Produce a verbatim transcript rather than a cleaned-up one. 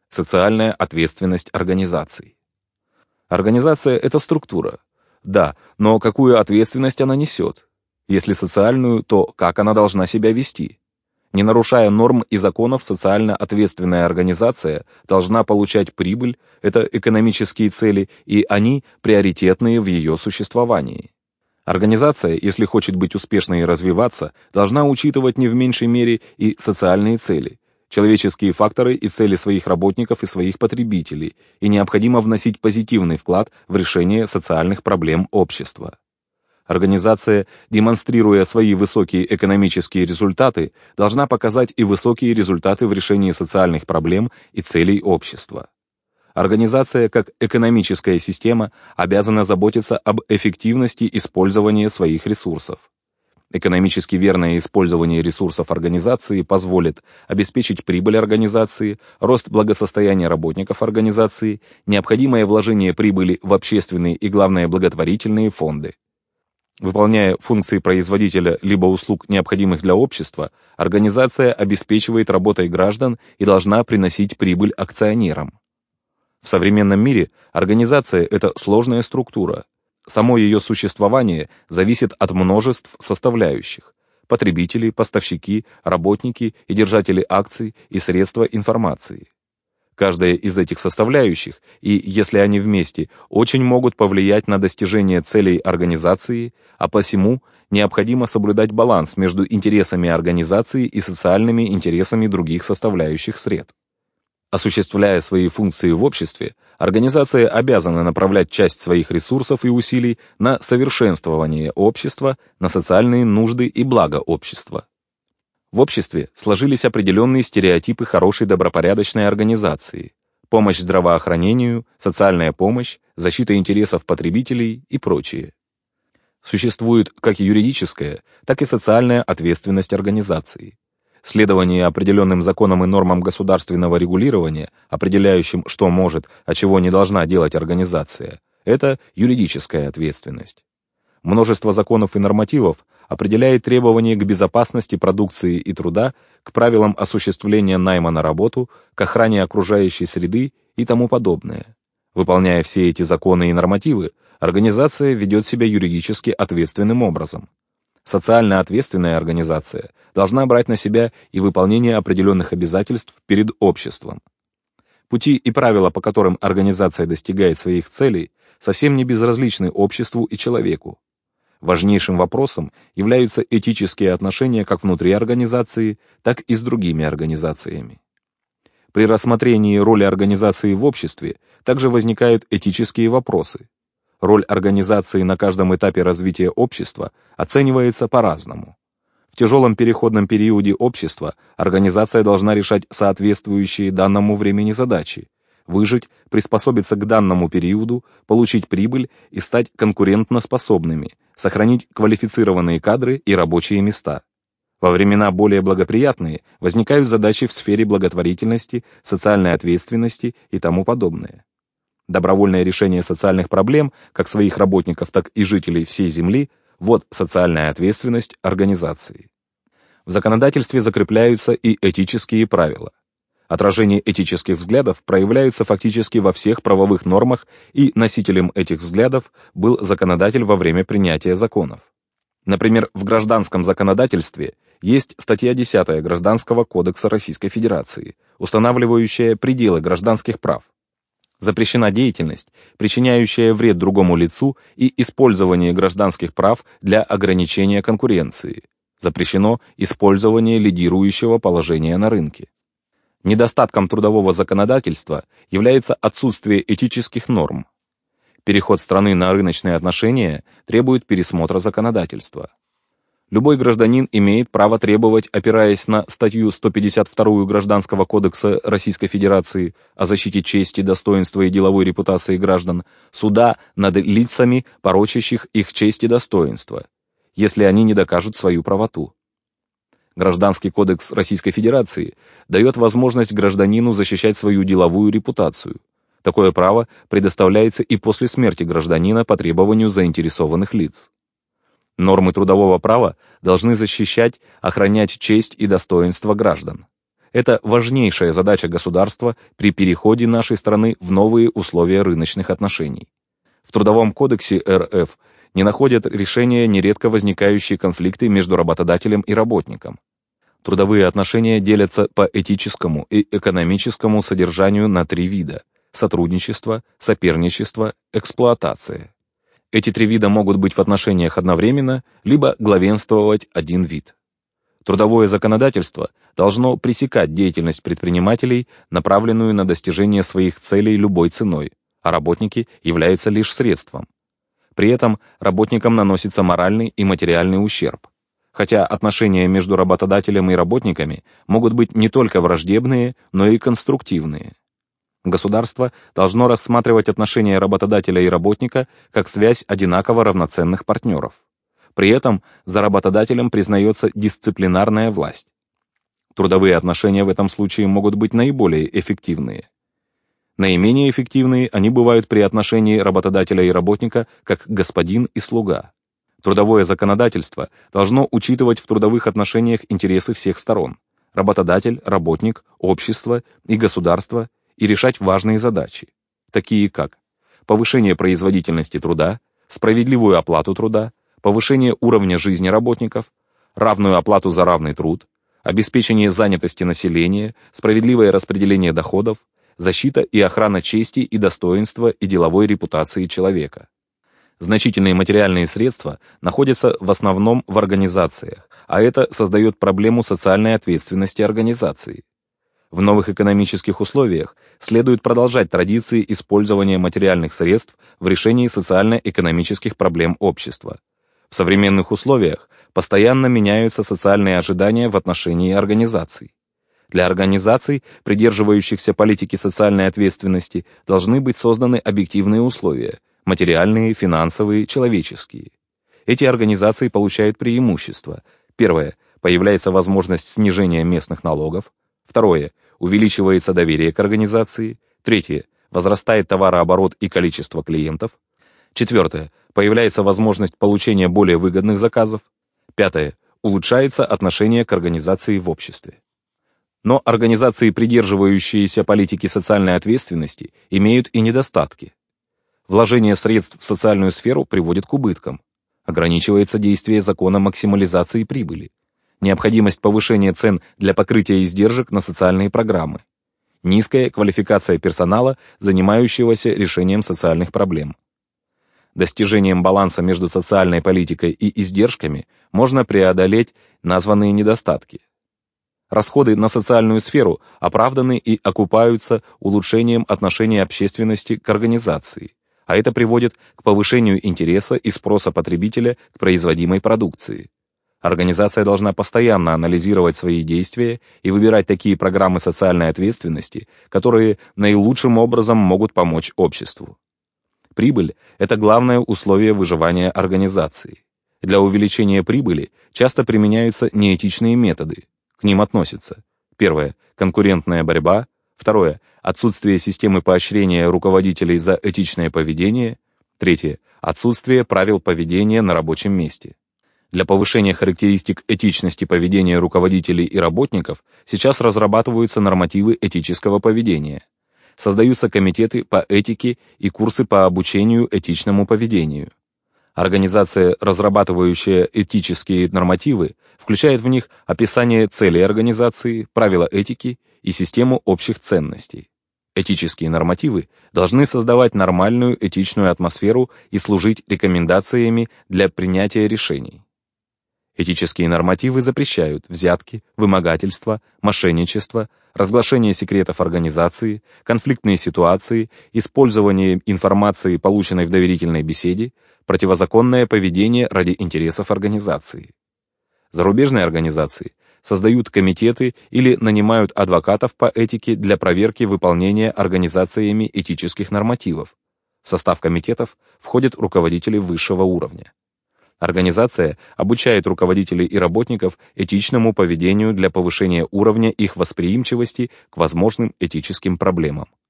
Социальная ответственность организаций. Организация – это структура. Да, но какую ответственность она несет? Если социальную, то как она должна себя вести? Не нарушая норм и законов, социально ответственная организация должна получать прибыль, это экономические цели, и они приоритетные в ее существовании. Организация, если хочет быть успешной и развиваться, должна учитывать не в меньшей мере и социальные цели, человеческие факторы и цели своих работников и своих потребителей, и необходимо вносить позитивный вклад в решение социальных проблем общества. Организация, демонстрируя свои высокие экономические результаты, должна показать и высокие результаты в решении социальных проблем и целей общества. Организация, как экономическая система, обязана заботиться об эффективности использования своих ресурсов. Экономически верное использование ресурсов организации позволит обеспечить прибыль организации, рост благосостояния работников организации, необходимое вложение прибыли в общественные и, главное, благотворительные фонды. Выполняя функции производителя либо услуг, необходимых для общества, организация обеспечивает работой граждан и должна приносить прибыль акционерам. В современном мире организация – это сложная структура. Само ее существование зависит от множеств составляющих – потребители, поставщики, работники и держатели акций и средства информации. Каждая из этих составляющих, и если они вместе, очень могут повлиять на достижение целей организации, а посему необходимо соблюдать баланс между интересами организации и социальными интересами других составляющих сред. Осуществляя свои функции в обществе, организация обязана направлять часть своих ресурсов и усилий на совершенствование общества, на социальные нужды и благо общества. В обществе сложились определенные стереотипы хорошей добропорядочной организации: помощь здравоохранению, социальная помощь, защита интересов потребителей и прочее. Существует как юридическая, так и социальная ответственность организации. Следование определенным законам и нормам государственного регулирования, определяющим, что может, а чего не должна делать организация, это юридическая ответственность. Множество законов и нормативов определяет требования к безопасности продукции и труда, к правилам осуществления найма на работу, к охране окружающей среды и тому подобное. Выполняя все эти законы и нормативы, организация ведет себя юридически ответственным образом. Социально ответственная организация должна брать на себя и выполнение определенных обязательств перед обществом. Пути и правила, по которым организация достигает своих целей, совсем не безразличны обществу и человеку. Важнейшим вопросом являются этические отношения как внутри организации, так и с другими организациями. При рассмотрении роли организации в обществе также возникают этические вопросы. Роль организации на каждом этапе развития общества оценивается по-разному. В тяжелом переходном периоде общества организация должна решать соответствующие данному времени задачи: выжить, приспособиться к данному периоду, получить прибыль и стать конкурентноспособными, сохранить квалифицированные кадры и рабочие места. Во времена более благоприятные возникают задачи в сфере благотворительности, социальной ответственности и тому подобное. Добровольное решение социальных проблем, как своих работников, так и жителей всей Земли, вот социальная ответственность организации. В законодательстве закрепляются и этические правила. Отражение этических взглядов проявляются фактически во всех правовых нормах, и носителем этих взглядов был законодатель во время принятия законов. Например, в гражданском законодательстве есть статья десятая Гражданского кодекса Российской Федерации, устанавливающая пределы гражданских прав. Запрещена деятельность, причиняющая вред другому лицу, и использование гражданских прав для ограничения конкуренции. Запрещено использование лидирующего положения на рынке. Недостатком трудового законодательства является отсутствие этических норм. Переход страны на рыночные отношения требует пересмотра законодательства. Любой гражданин имеет право требовать, опираясь на статью сто пятьдесят вторую Гражданского кодекса Российской Федерации о защите чести, достоинства и деловой репутации граждан, суда над лицами, порочащих их честь и достоинство, если они не докажут свою правоту. Гражданский кодекс Российской Федерации дает возможность гражданину защищать свою деловую репутацию. Такое право предоставляется и после смерти гражданина по требованию заинтересованных лиц. Нормы трудового права должны защищать, охранять честь и достоинство граждан. Это важнейшая задача государства при переходе нашей страны в новые условия рыночных отношений. В Трудовом кодексе эр эф не находят решения нередко возникающие конфликты между работодателем и работником. Трудовые отношения делятся по этическому и экономическому содержанию на три вида: сотрудничество, соперничество, эксплуатация. Эти три вида могут быть в отношениях одновременно, либо главенствовать один вид. Трудовое законодательство должно пресекать деятельность предпринимателей, направленную на достижение своих целей любой ценой, а работники являются лишь средством. При этом работникам наносится моральный и материальный ущерб. Хотя отношения между работодателем и работниками могут быть не только враждебные, но и конструктивные. Государство должно рассматривать отношения работодателя и работника как связь одинаково равноценных партнеров. При этом за работодателем признается дисциплинарная власть. Трудовые отношения в этом случае могут быть наиболее эффективные. Наименее эффективные они бывают при отношении работодателя и работника как господин и слуга. Трудовое законодательство должно учитывать в трудовых отношениях интересы всех сторон – работодатель, работник, общество и государство – и решать важные задачи, такие как повышение производительности труда, справедливую оплату труда, повышение уровня жизни работников, равную оплату за равный труд, обеспечение занятости населения, справедливое распределение доходов, защита и охрана чести и достоинства и деловой репутации человека. Значительные материальные средства находятся в основном в организациях, а это создает проблему социальной ответственности организации. В новых экономических условиях следует продолжать традиции использования материальных средств в решении социально-экономических проблем общества. В современных условиях постоянно меняются социальные ожидания в отношении организаций. Для организаций, придерживающихся политики социальной ответственности, должны быть созданы объективные условия – материальные, финансовые, человеческие. Эти организации получают преимущества. Первое – появляется возможность снижения местных налогов. Второе – увеличивается доверие к организации. Третье – возрастает товарооборот и количество клиентов. Четвертое – появляется возможность получения более выгодных заказов. Пятое – улучшается отношение к организации в обществе. Но организации, придерживающиеся политики социальной ответственности, имеют и недостатки. Вложение средств в социальную сферу приводит к убыткам. Ограничивается действие закона максимализации прибыли. Необходимость повышения цен для покрытия издержек на социальные программы. Низкая квалификация персонала, занимающегося решением социальных проблем. Достижением баланса между социальной политикой и издержками можно преодолеть названные недостатки. Расходы на социальную сферу оправданы и окупаются улучшением отношения общественности к организации, а это приводит к повышению интереса и спроса потребителя к производимой продукции. Организация должна постоянно анализировать свои действия и выбирать такие программы социальной ответственности, которые наилучшим образом могут помочь обществу. Прибыль – это главное условие выживания организации. Для увеличения прибыли часто применяются неэтичные методы. К ним относятся: первое – конкурентная борьба, второе – отсутствие системы поощрения руководителей за этичное поведение, третье – отсутствие правил поведения на рабочем месте. Для повышения характеристик этичности поведения руководителей и работников сейчас разрабатываются нормативы этического поведения. Создаются комитеты по этике и курсы по обучению этичному поведению. Организация, разрабатывающая этические нормативы, включает в них описание целей организации, правила этики и систему общих ценностей. Этические нормативы должны создавать нормальную этичную атмосферу и служить рекомендациями для принятия решений. Этические нормативы запрещают взятки, вымогательство, мошенничество, разглашение секретов организации, конфликтные ситуации, использование информации, полученной в доверительной беседе, противозаконное поведение ради интересов организации. Зарубежные организации создают комитеты или нанимают адвокатов по этике для проверки выполнения организациями этических нормативов. В состав комитетов входят руководители высшего уровня. Организация обучает руководителей и работников этичному поведению для повышения уровня их восприимчивости к возможным этическим проблемам.